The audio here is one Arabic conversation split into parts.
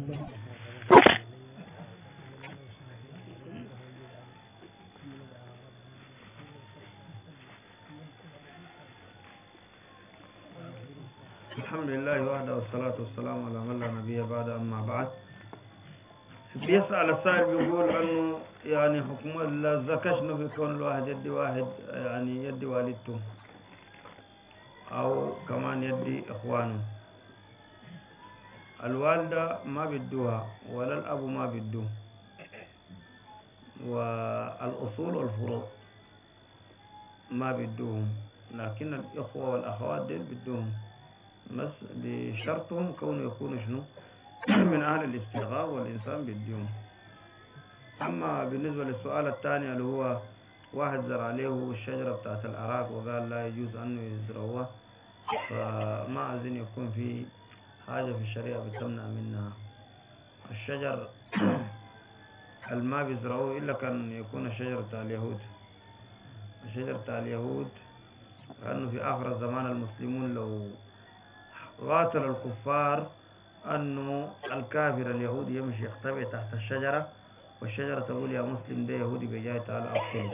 الحمد لله وحده والصلاة والسلام على من لا نبي بعد. أما بعد، بيسأل السائل بيقول أنه يعني حكم الزكاة شنو في كون الواحد يدي واحد يعني يدي والدته أو كمان يدي إخوانه. الوالدة ما بدوها ولا الأب ما بدوه، والأصول والفروض ما بدوهم، لكن الإخوة والأخوات ديل بدوهم، بس بشرطهم كونه يكونوا شنو من أهل الاستغاثة والإنسان بديهم. أما بالنسبة للسؤال الثاني اللي هو واحد زرع عليه الشجرة بتاعت الأراك وقال لا يجوز أنه يزرعوها، فما أظن يكون في حاجة في الشريعة بتمنع منها. الشجر الما بيزرعوه إلا كان يكون الشجر بتاع اليهود. الشجر بتاع اليهود لأنه في آخر الزمان المسلمون لو قاتل الكفار أنه الكافر اليهودي يمشي يختبئ تحت الشجرة، والشجرة تقول يا مسلم ده يهودي بجاي تعالى أقتله.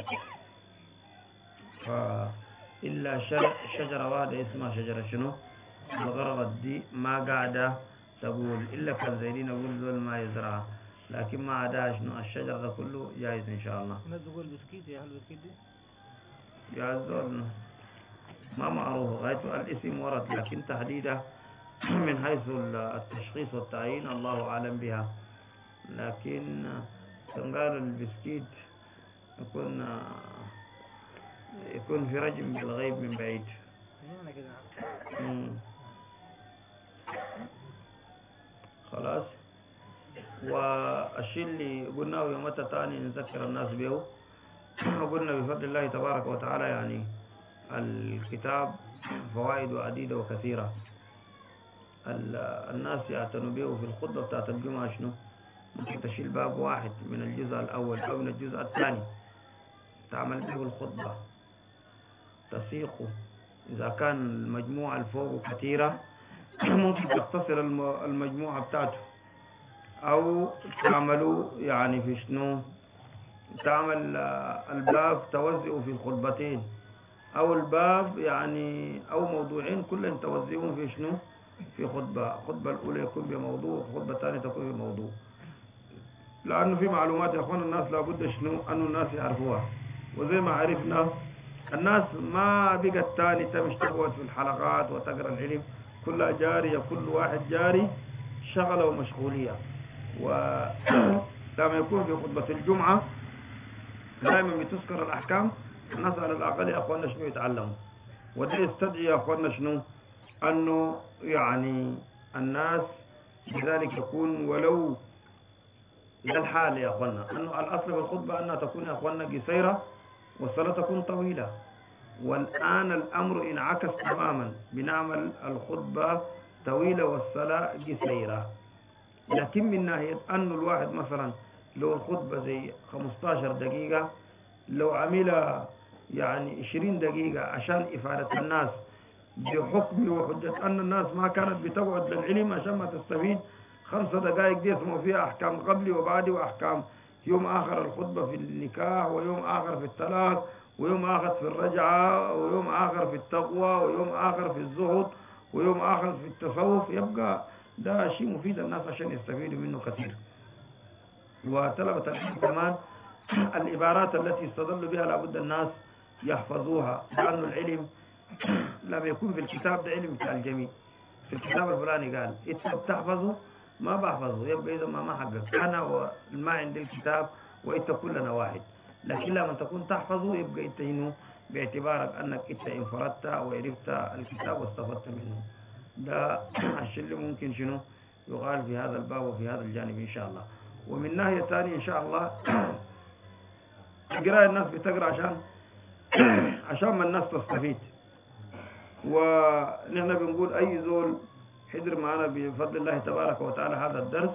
فإلا شجرة واحدة اسمها شجرة شنو الغرغد دي ما قاعدة تقول إلا كان زيدين أقول ذول ما يزرعها، لكن ما عداها شنو الشجر ده كله جايز إن شاء الله. ما تقول بسكيت يا هل بسكيت دي يا زول ما معروف غايته الاسم ورد، لكن تحديده من حيث التشخيص والتعيين الله أعلم بها. لكن تنقال البسكيت يكون في رجم بالغيب من بعيد. خلاص. والشيء اللي قلناه يوم تاني نذكر الناس به، قلنا بفضل الله تبارك وتعالى يعني الكتاب فوائد عديدة وكثيرة. الناس يعتنوا به في الخطبة بتاعت الجمعة شنو ممكن تشيل باب واحد من الجزء الأول أو من الجزء الثاني تعمل به الخطبة تسيقه. إذا كان المجموعة الفوق كثيرة ممكن تختصر المجموعة بتاعته، أو تعملوا يعني في شنو تعمل الباب توزعه في الخطبتين، أو الباب يعني أو موضوعين كلهم توزعون في شنو في خطبة الأولى يكون بموضوع، خطبة الثانية تكون بموضوع، لأنه في معلومات يا أخوان الناس لابد شنو أنه الناس يعرفوها. وزي ما عرفنا الناس ما بقت تاني تمش تقعد في الحلقات وتقرأ العلم، كلها جارية، كل واحد جاري شغلة ومشغولية. ولما يكون في خطبة الجمعة دائما بتذكر الأحكام، الناس على الأقل يا أخواننا شنو يتعلموا، وده يستدعي يا أخواننا شنو أنه يعني الناس لذلك يكون ولو للحال يا أخواننا أنه الأصل في الخطبة أنها تكون يا أخواننا قصيرة والصلاة تكون طويلة. والآن الأمر انعكس تماما، بنعمل الخطبة طويلة والصلاة قصيرة. لكن من ناحية أنه الواحد مثلا لو الخطبة زي 15 دقيقة لو عملها يعني 20 دقيقة عشان إفادة الناس بحكم وحجة أن الناس ما كانت بتقعد للعلم عشان ما تستفيد، 5 دقائق دي اسمه فيها أحكام قبلي وبعدي وأحكام يوم آخر الخطبة في النكاح، ويوم آخر في الطلاق، ويوم آخر في الرجعة، ويوم آخر في التقوى، ويوم آخر في الزهد، ويوم آخر في التصوف. يبقى ده شيء مفيد الناس عشان يستفيدوا منه كثير. وطلبة العلم كمان العبارات التي يستدل بها لابد الناس يحفظوها، لأن العلم لما يكون في الكتاب ده علم بتاع الجميع. في الكتاب الفلاني قال انت بتحفظه ما بحفظه، يبقى إذا ما حقك أنا وما عندي الكتاب وإنت كلنا واحد. لكن لما تكون تحفظه يبقى إنت هنا باعتبارك أنك إنت انفردت وعرفت الكتاب واستفدت منه. ده الشيء اللي ممكن شنو يقال في هذا الباب وفي هذا الجانب إن شاء الله. ومن ناحية ثانية إن شاء الله قراءة الناس بتقرأ عشان ما الناس تستفيد. ونحن بنقول أي زول حضر معنا بفضل الله تبارك وتعالى هذا الدرس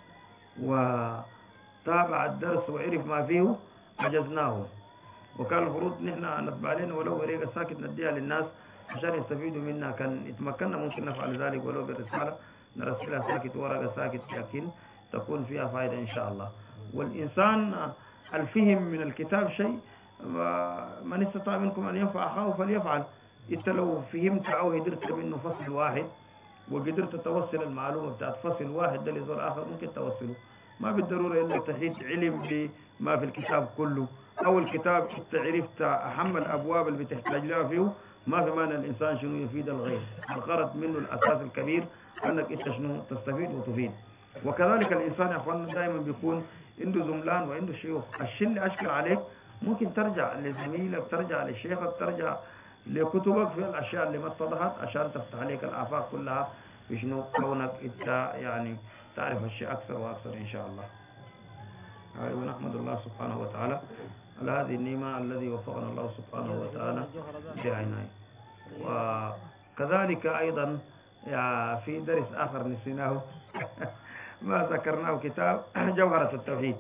وتابع الدرس وعرف ما فيه عجزناه، وكان المفروض نحن نتبع لنا ولو وريقة ساكت نديها للناس عشان يستفيدوا منها. كان يتمكننا ممكن نفعل ذلك ولو بالرسالة، نرسلها ساكت ورقة ساكت، لكن تكون فيها فائدة إن شاء الله. والإنسان الفهم من الكتاب شيء، من استطاع منكم أن ينفع أخاه فليفعل. أنت لو فهمت أو قدرت منه فصل واحد وقدرت توصل المعلومة بتاعت فصل واحد ده لزول آخر، ممكن توصله. ما بالضرورة إنك تحيط علم بما في الكتاب كله، أو الكتاب أنت عرفت أهم الأبواب اللي بتحتاج لها فيه. ما في معنى الإنسان شنو يفيد الغير، الغرض منه الأساس الكبير أنك أنت شنو تستفيد وتفيد. وكذلك الإنسان يا أخواننا دائما بيكون عنده زملان وعنده شيوخ. الشيء اللي أشكل عليك ممكن ترجع لزميلك، ترجع لشيخك، ترجع لكتبك في الأشياء اللي ما اتضحت عشان تفتح عليك الآفاق كلها في شنو كونك أنت يعني تعرف الشيء أكثر وأكثر إن شاء الله. ونحمد الله سبحانه وتعالى على هذه النعمة الذي وفقنا الله سبحانه وتعالى بعناية. وكذلك أيضا في درس آخر نسيناه ما ذكرناه، كتاب جوهرة التوحيد،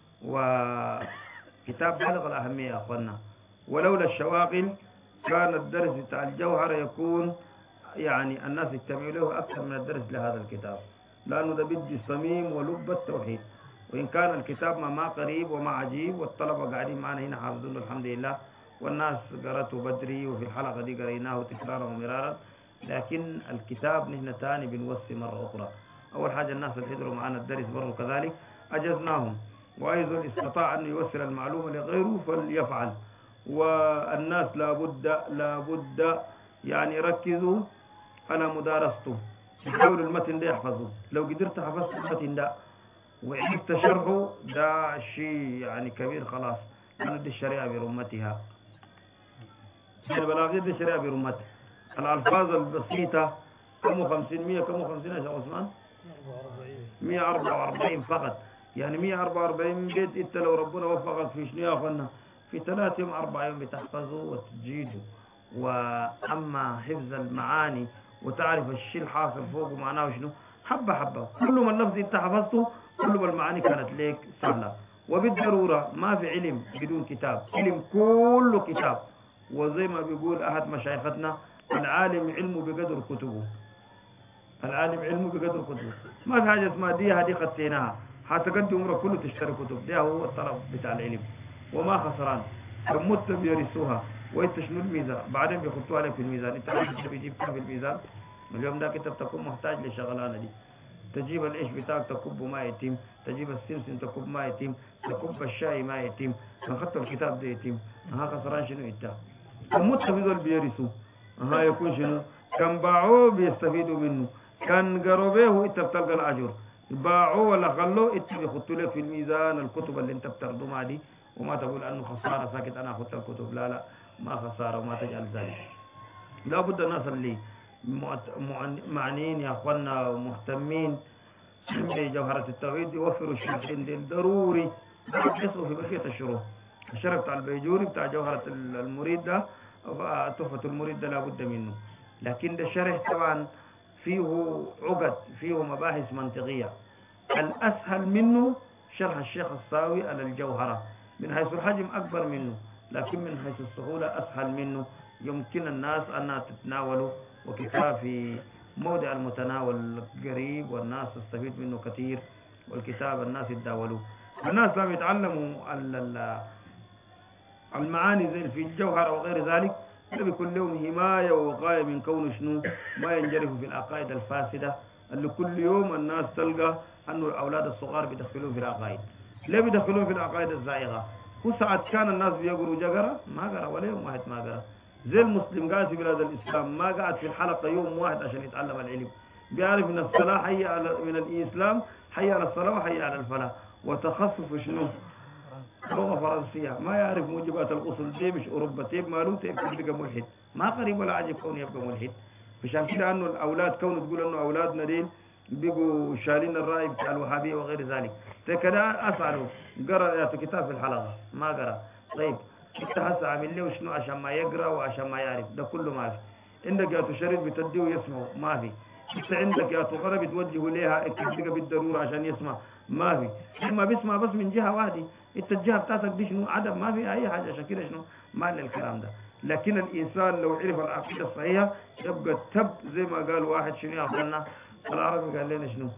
وكتاب بالغ الأهمية يا أخوانا. ولولا الشواغل كان الدرس بتاع الجوهرة يكون يعني الناس يجتمعوا له أكثر من الدرس لهذا الكتاب، لأنه ده بدي صميم ولب التوحيد. وإن كان الكتاب ما قريب وما عجيب، والطلبة قاعدين معنا هنا حافظون الحمد لله، والناس قرأته بدري، وفي الحلقة دي قريناه تكرارا ومرارا، لكن الكتاب نحن تاني بنوصي مرة أخرى. أول حاجة الناس اللي حضروا معنا الدرس برضو كذلك أجزناهم، وأيضا استطاع أن يوصل المعلومة لغيره فليفعل. والناس لابد يعني يركزوا على مدارسته، يحاولوا المتن ده يحفظوا. لو قدرت حفظت المتن ده وعرفت شرحه ده شيء يعني كبير خلاص، لأنه دي الشريعة برمتها، البلاغية دي الشريعة برمتها. الألفاظ البسيطة كم 500 كم 50 يا شيخ عثمان؟ 144 فقط. يعني 144 بيت انت لو ربنا وفقك في شنو يا اخوانا في 3 يوم 4 يوم بتحفظه وتجيده. واما حفظ المعاني وتعرف الشيء الحاصل فوقه معناه شنو حبه حبه، كل ما اللفظ انت حفظته كل ما المعاني كانت لك سهله. وبالضروره ما في علم بدون كتاب، علم كله كتاب. وزي ما بيقول احد مشايختنا العالم علمه بقدر كتبه، العالم علمه بقدر كتبه. ما في حاجه اسمها دي هذه خدتيناها حتقضي عمرك كله تشتري كتب، ده هو الطلب بتاع العلم. وما خسران مت بيرثوها. وانت شنو الميزان بعدين بيحطوها لك في الميزان، انت عارف بيجيب كم في الميزان. اليوم ده انت بتكون محتاج للشغلانه دي، تجيب العيش بتاعك تكب ما يتم، تجيب السمسم تكب ما يتم، تكب الشاي ما يتم، تخطى الكتاب ده يتم. ها خسران شنو انت؟ مت في ذول بيرثوا ها يكون شنو؟ كان باعوه بيستفيدوا منه، كان قربوه انت بتلقى الاجر، باعوه ولا خلوه انت بيحطوا لك في الميزان الكتب اللي انت بتردمها دي. وما تقول انه خساره ساكت انا اخذت الكتب، لا لا ما خساره وما تجعل ذلك. لابد الناس اللي معنيين يا اخواننا ومهتمين بجوهرة التوحيد يوفروا الشرحين دي ضروري، يصرفوا في بقية الشروح. الشرح بتاع البيجوري بتاع جوهرة المريد ده تحفة المريد ده لابد منه. لكن ده الشرح طبعا فيه عقد، فيه مباحث منطقية. الأسهل منه شرح الشيخ الصاوي على الجوهرة، من حيث الحجم أكبر منه، لكن من حيث السهولة أسهل منه، يمكن الناس أنها تتناوله، وكتاب في موضع المتناول قريب والناس تستفيد منه كثير، والكتاب الناس يتداولوه. الناس لم يتعلموا المعاني زي في الجوهرة وغير ذلك، ده بيكون لهم حماية ووقاية من كونه شنو ما ينجرفوا في العقائد الفاسدة اللي كل يوم الناس تلقى أنه الأولاد الصغار بيدخلون في العقائد. ليه بيدخلون في العقائد الزائغة؟ هو ساعة كان الناس بيقروا جقرة ما قرأ ولا يوم واحد ما قرأ. زي المسلم قاعد في بلاد الإسلام ما قاعد في الحلقة يوم واحد عشان يتعلم العلم، بيعرف أن الصلاة حي على من الإسلام حي على الصلاة وحي على الفلاح. وتخصص شنو؟ لغة فرنسية، ما يعرف موجبات الغسل دي مش أوروبا تيب مالو تيب يبقى ملحد، ما قريب ولا عجب كون يبقى ملحد. مشان كده أنه الأولاد كون تقول أنه أولادنا ديل بيقوا شالين الرأي بتاع الوهابية وغير ذلك، كده أسأله قرأ يا كتاب في الحلقة ما قرأ. طيب انت هسه عامل له شنو عشان ما يقرأ وعشان ما يعرف؟ ده كله ما في. عندك يا تشرد بتديه ويسمعه ما في. انت عندك يا تقرأ بتوجهه ليها اكتبك بالضرورة عشان يسمع ما في. ما بيسمع بس من جهة واحدة، انت الجهة بتاعتك دي شنو عدم ما في أي حاجة، عشان كده شنو ما للكلام ده. لكن الإنسان لو عرف العقيدة الصحيحة يبقى تب زي ما قال واحد شنو يا أخوانا العربي قال لنا شنو؟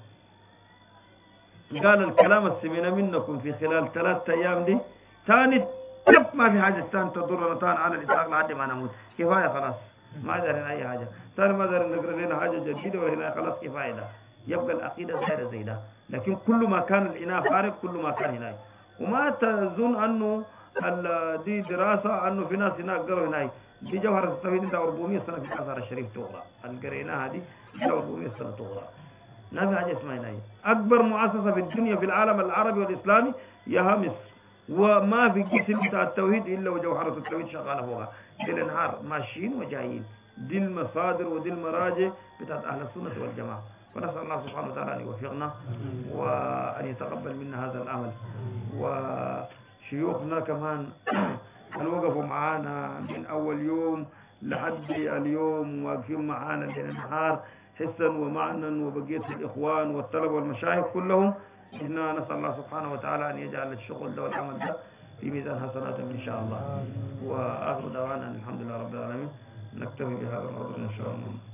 قال الكلام السمينة منكم في خلال 3 أيام دي ثاني ما في حاجة ثاني تضرنا ثاني على الإطلاق لحد ما نموت، كفاية خلاص ما دارين أي حاجة ثاني، ما دارين نقرأ لنا حاجة جديدة ولا هنا خلاص كفاية ده. يبقى العقيدة دايرة زي ده، لكن كل ما كان الإناء فارغ كل ما كان هناك. وما تظن أنه دي دراسة أنه في ناس هناك قالوا هناك دي جوهرة التوحيد ده 400 سنة في الأزهر الشريف تغرى، القريناها دي 400 سنة تغرى. ما في حاجة اسمها هناك. أكبر مؤسسة في الدنيا في العالم العربي والإسلامي ياها مصر، وما في قسم بتاع التوحيد إلا وجوهرة التوحيد شغالة فوقها. دي الانهار ماشيين وجايين، دي المصادر ودي المراجع بتاعت أهل السنة والجماعة. ونسأل الله سبحانه وتعالى أن يوفقنا وأن يتقبل منا هذا العمل. وشيوخنا كمان وقفوا معانا من أول يوم لحد اليوم، واقفين معانا ليل نهار حسا ومعنا، وبقية الإخوان والطلبة والمشايخ كلهم. إحنا نسأل الله سبحانه وتعالى أن يجعل الشغل ده والعمل ده في ميزان حسناتهم إن شاء الله. وآخر دعوانا الحمد لله رب العالمين. نكتفي بهذا القدر إن شاء الله.